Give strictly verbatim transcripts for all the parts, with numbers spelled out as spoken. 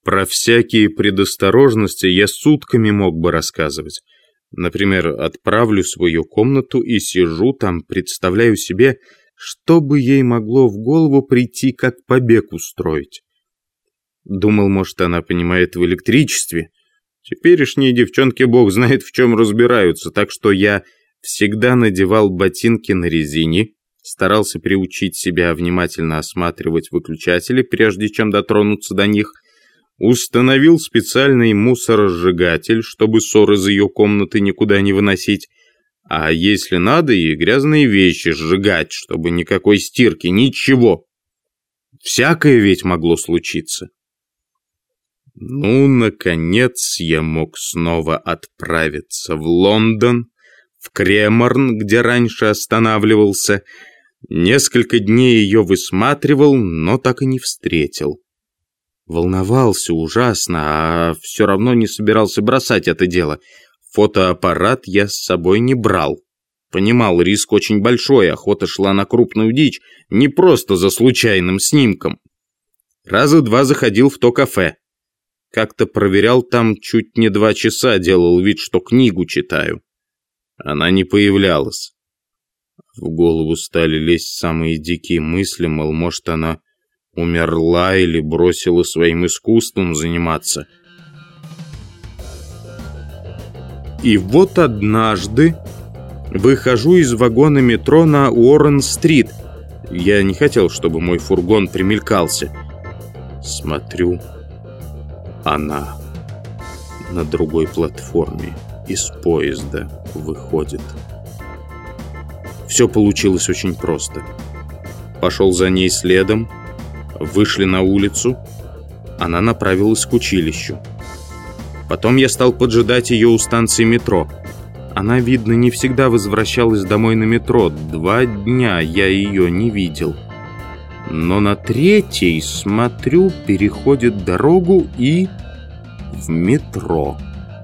Про всякие предосторожности я сутками мог бы рассказывать. Например, отправлю в свою комнату и сижу там, представляю себе, что бы ей могло в голову прийти, как побег устроить. Думал, может, она понимает в электричестве. Теперешние девчонки бог знает в чем разбираются, так что я всегда надевал ботинки на резине, старался приучить себя внимательно осматривать выключатели, прежде чем дотронуться до них, установил специальный мусоросжигатель, чтобы ссор из ее комнаты никуда не выносить, а если надо, и грязные вещи сжигать, чтобы никакой стирки, ничего. Всякое ведь могло случиться. Ну, наконец, я мог снова отправиться в Лондон, в Креморн, где раньше останавливался. Несколько дней ее высматривал, но так и не встретил. Волновался ужасно, а все равно не собирался бросать это дело. Фотоаппарат я с собой не брал. Понимал, риск очень большой, охота шла на крупную дичь, не просто за случайным снимком. Раза два заходил в то кафе. Как-то проверял там чуть не два часа, делал вид, что книгу читаю. Она не появлялась. В голову стали лезть самые дикие мысли, мол, может, она умерла или бросила своим искусством заниматься. И вот однажды выхожу из вагона метро на Уоррен-стрит. Я не хотел, чтобы мой фургон примелькался. Смотрю, она на другой платформе из поезда выходит. Все получилось очень просто. Пошел за ней следом, вышли на улицу, она направилась к училищу. Потом я стал поджидать ее у станции метро. Она, видно, не всегда возвращалась домой на метро. Два дня я ее не видел. Но на третий, смотрю, переходит дорогу и в метро.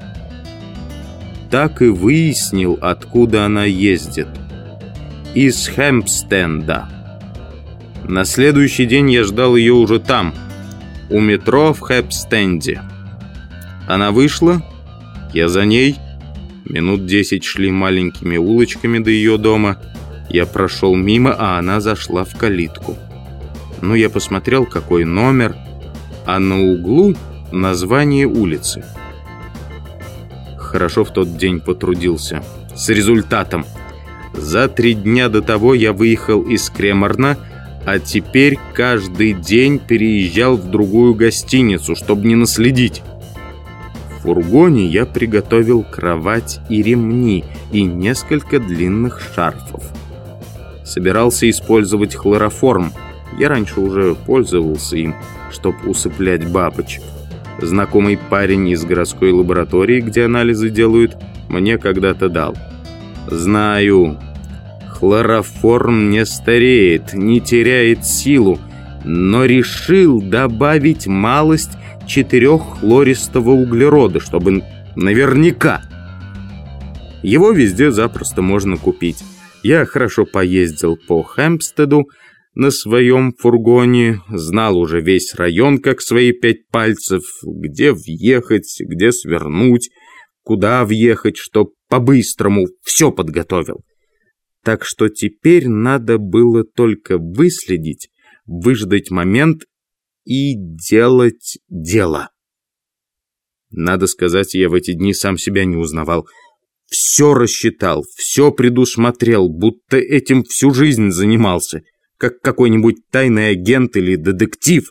Так и выяснил, откуда она ездит. Из Хэмпстенда. На следующий день я ждал ее уже там, у метро в Хэмпстенде. Она вышла, я за ней. Минут десять шли маленькими улочками до ее дома. Я прошел мимо, а она зашла в калитку. Ну, я посмотрел, какой номер, а на углу название улицы. Хорошо в тот день потрудился. С результатом. За три дня до того я выехал из Креморна, а теперь каждый день переезжал в другую гостиницу, чтобы не наследить. В фургоне я приготовил кровать и ремни, и несколько длинных шарфов. Собирался использовать хлороформ. Я раньше уже пользовался им, чтобы усыплять бабочек. Знакомый парень из городской лаборатории, где анализы делают, мне когда-то дал. Знаю, хлороформ не стареет, не теряет силу, но решил добавить малость четыреххлористого углерода, чтобы наверняка. Его везде запросто можно купить. Я хорошо поездил по Хэмпстеду на своем фургоне, знал уже весь район как свои пять пальцев, где въехать, где свернуть, куда въехать, чтоб по-быстрому все подготовил. Так что теперь надо было только выследить, выждать момент и делать дело. Надо сказать, я в эти дни сам себя не узнавал. Все рассчитал, все предусмотрел, будто этим всю жизнь занимался, как какой-нибудь тайный агент или детектив.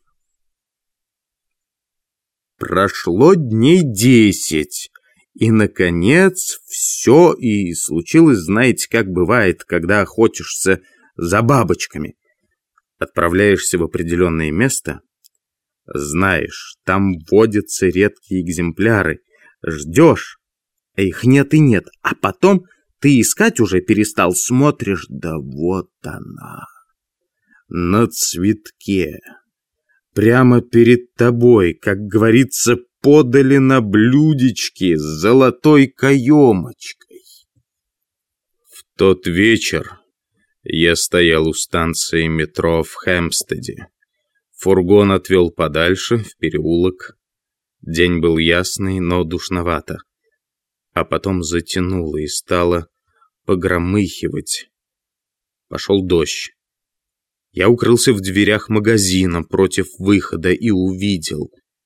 Прошло дней десять, и, наконец, все и случилось, знаете, как бывает, когда охотишься за бабочками. Отправляешься в определенное место, знаешь, там водятся редкие экземпляры, ждешь, а их нет и нет, а потом ты искать уже перестал, смотришь, да вот она, на цветке, прямо перед тобой, как говорится, подали на блюдечке с золотой каемочкой. В тот вечер я стоял у станции метро в Хэмпстеде. Фургон отвел подальше, в переулок. День был ясный, но душновато. А потом затянуло и стало погромыхивать. Пошел дождь. Я укрылся в дверях магазина против выхода и увидел.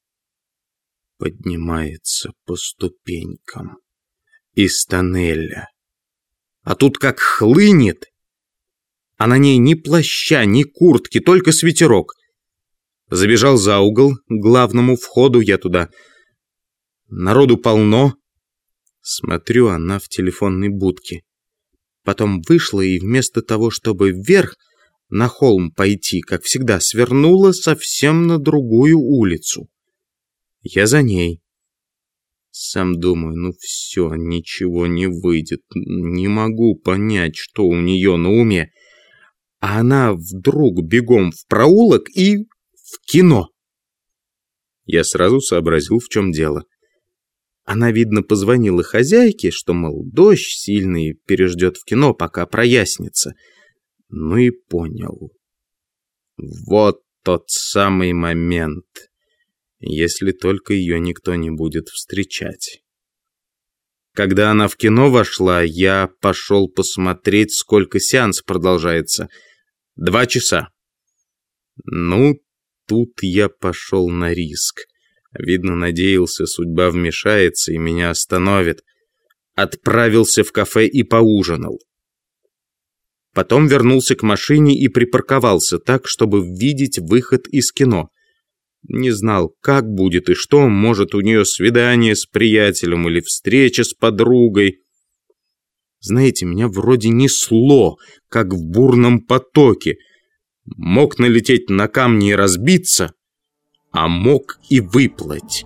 Поднимается по ступенькам из тоннеля. А тут как хлынет. А на ней ни плаща, ни куртки, только свитерок. Забежал за угол к главному входу, я туда. Народу полно. Смотрю, она в телефонной будке. Потом вышла и вместо того, чтобы вверх на холм пойти, как всегда, свернула совсем на другую улицу. Я за ней. Сам думаю, ну все, ничего не выйдет. Не могу понять, что у нее на уме. А она вдруг бегом в проулок и в кино. Я сразу сообразил, в чем дело. Она, видно, позвонила хозяйке, что, мол, дождь сильный, переждет в кино, пока прояснится. Ну и понял. Вот тот самый момент, если только ее никто не будет встречать. Когда она в кино вошла, я пошел посмотреть, сколько сеанс продолжается. Два часа. Ну, тут я пошел на риск. Видно, надеялся, судьба вмешается и меня остановит. Отправился в кафе и поужинал. Потом вернулся к машине и припарковался так, чтобы видеть выход из кино. Не знал, как будет и что, может, у нее свидание с приятелем или встреча с подругой. Знаете, меня вроде несло, как в бурном потоке. Мог налететь на камни и разбиться, а мог и выплыть.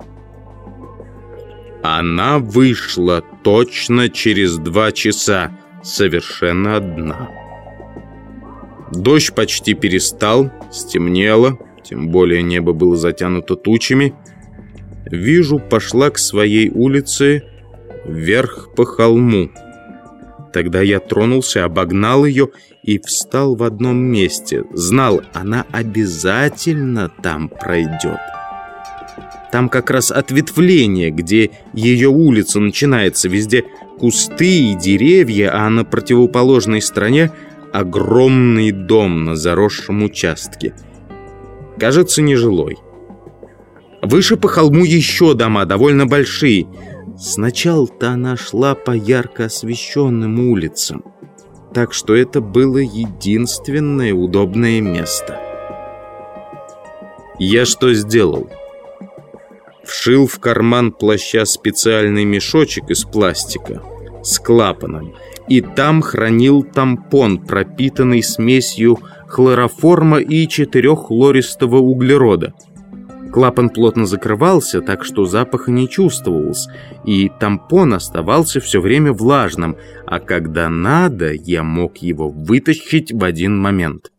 Она вышла точно через два часа, совершенно одна. Дождь почти перестал, стемнело, тем более небо было затянуто тучами. Вижу, пошла к своей улице вверх по холму. Тогда я тронулся, обогнал ее и встал в одном месте. Знал, она обязательно там пройдет. Там как раз ответвление, где ее улица начинается. Везде кусты и деревья, а на противоположной стороне огромный дом на заросшем участке. Кажется, нежилой. Выше по холму еще дома, довольно большие. Сначала-то она шла по ярко освещенным улицам, так что это было единственное удобное место. Я что сделал? Вшил в карман плаща специальный мешочек из пластика с клапаном, и там хранил тампон, пропитанный смесью хлороформа и четыреххлористого углерода. Клапан плотно закрывался, так что запаха не чувствовалось, и тампон оставался все время влажным, а когда надо, я мог его вытащить в один момент.